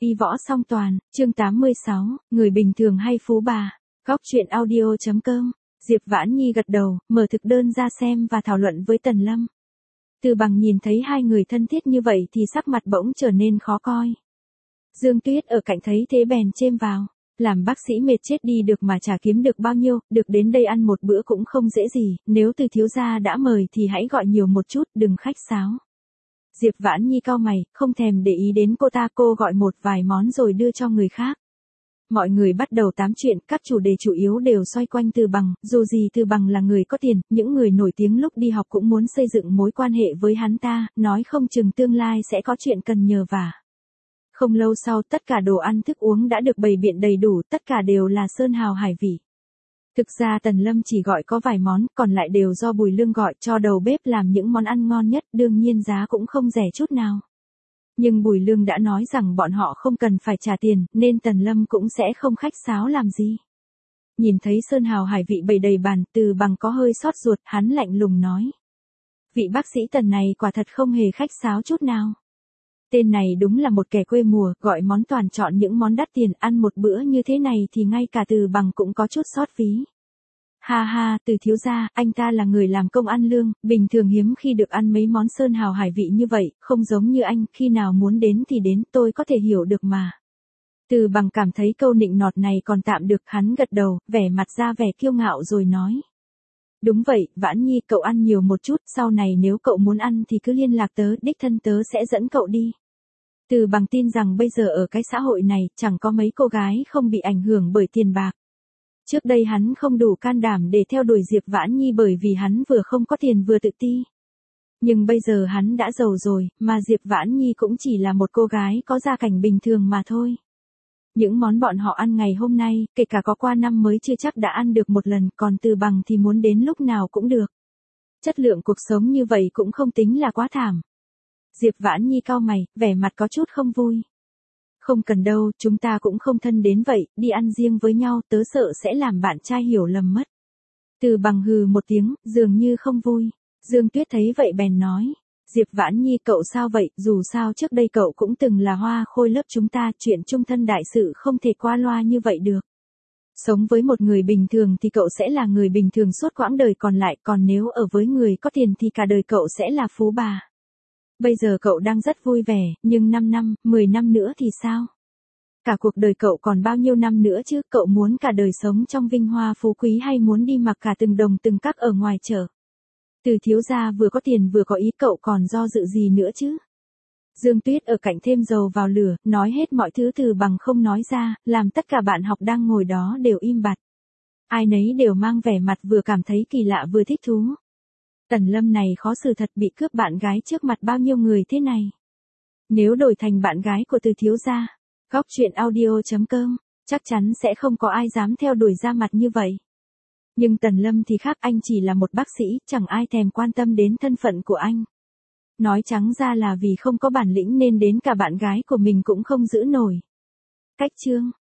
Y võ song toàn, chương 86, người bình thường hay phú bà. Góc truyện audio.com. Diệp Vãn Nhi gật đầu, mở thực đơn ra xem và thảo luận với Tần Lâm. Từ Bằng nhìn thấy hai người thân thiết như vậy thì sắc mặt bỗng trở nên khó coi. Dương Tuyết ở cạnh thấy thế bèn chêm vào. Làm bác sĩ mệt chết đi được mà chả kiếm được bao nhiêu, được đến đây ăn một bữa cũng không dễ gì, nếu Từ thiếu gia đã mời thì hãy gọi nhiều một chút, đừng khách sáo. Diệp Vãn Nhi cau mày, không thèm để ý đến cô gọi một vài món rồi đưa cho người khác. Mọi người bắt đầu tám chuyện, các chủ đề chủ yếu đều xoay quanh Từ Bằng, dù gì Từ Bằng là người có tiền, những người nổi tiếng lúc đi học cũng muốn xây dựng mối quan hệ với hắn ta, nói không chừng tương lai sẽ có chuyện cần nhờ vả. Không lâu sau tất cả đồ ăn thức uống đã được bày biện đầy đủ, tất cả đều là sơn hào hải vị. Thực ra Tần Lâm chỉ gọi có vài món, còn lại đều do Bùi Lương gọi cho đầu bếp làm những món ăn ngon nhất, đương nhiên giá cũng không rẻ chút nào. Nhưng Bùi Lương đã nói rằng bọn họ không cần phải trả tiền, nên Tần Lâm cũng sẽ không khách sáo làm gì. Nhìn thấy sơn hào hải vị bày đầy bàn, Từ Bằng có hơi xót ruột, hắn lạnh lùng nói. Vị bác sĩ Tần này quả thật không hề khách sáo chút nào. Tên này đúng là một kẻ quê mùa, gọi món toàn chọn những món đắt tiền, ăn một bữa như thế này thì ngay cả Từ Bằng cũng có chút xót ví. Ha ha, Từ thiếu gia, anh ta là người làm công ăn lương, bình thường hiếm khi được ăn mấy món sơn hào hải vị như vậy, không giống như anh, khi nào muốn đến thì đến, tôi có thể hiểu được mà. Từ Bằng cảm thấy câu nịnh nọt này còn tạm được, hắn gật đầu, vẻ mặt ra vẻ kiêu ngạo rồi nói. Đúng vậy, Vãn Nhi, cậu ăn nhiều một chút, sau này nếu cậu muốn ăn thì cứ liên lạc tớ, đích thân tớ sẽ dẫn cậu đi. Từ Bằng tin rằng bây giờ ở cái xã hội này, chẳng có mấy cô gái không bị ảnh hưởng bởi tiền bạc. Trước đây hắn không đủ can đảm để theo đuổi Diệp Vãn Nhi bởi vì hắn vừa không có tiền vừa tự ti. Nhưng bây giờ hắn đã giàu rồi, mà Diệp Vãn Nhi cũng chỉ là một cô gái có gia cảnh bình thường mà thôi. Những món bọn họ ăn ngày hôm nay, kể cả có qua năm mới chưa chắc đã ăn được một lần, còn Từ Bằng thì muốn đến lúc nào cũng được. Chất lượng cuộc sống như vậy cũng không tính là quá thảm. Diệp Vãn Nhi cau mày, vẻ mặt có chút không vui. Không cần đâu, chúng ta cũng không thân đến vậy, đi ăn riêng với nhau, tớ sợ sẽ làm bạn trai hiểu lầm mất. Từ Bằng hừ một tiếng, dường như không vui. Dương Tuyết thấy vậy bèn nói. Diệp Vãn Nhi, cậu sao vậy, dù sao trước đây cậu cũng từng là hoa khôi lớp chúng ta, chuyện chung thân đại sự không thể qua loa như vậy được. Sống với một người bình thường thì cậu sẽ là người bình thường suốt quãng đời còn lại, còn nếu ở với người có tiền thì cả đời cậu sẽ là phú bà. Bây giờ cậu đang rất vui vẻ, nhưng 5 năm, 10 năm nữa thì sao? Cả cuộc đời cậu còn bao nhiêu năm nữa chứ, cậu muốn cả đời sống trong vinh hoa phú quý hay muốn đi mặc cả từng đồng từng cắc ở ngoài chợ? Từ thiếu gia vừa có tiền vừa có ý, cậu còn do dự gì nữa chứ? Dương Tuyết ở cạnh thêm dầu vào lửa, nói hết mọi thứ Từ Bằng không nói ra, làm tất cả bạn học đang ngồi đó đều im bặt. Ai nấy đều mang vẻ mặt vừa cảm thấy kỳ lạ vừa thích thú. Tần Lâm này khó xử thật, bị cướp bạn gái trước mặt bao nhiêu người thế này. Nếu đổi thành bạn gái của Từ thiếu gia, góc truyện audio.com, chắc chắn sẽ không có ai dám theo đuổi ra mặt như vậy. Nhưng Tần Lâm thì khác, anh chỉ là một bác sĩ, chẳng ai thèm quan tâm đến thân phận của anh. Nói trắng ra là vì không có bản lĩnh nên đến cả bạn gái của mình cũng không giữ nổi. Cách chương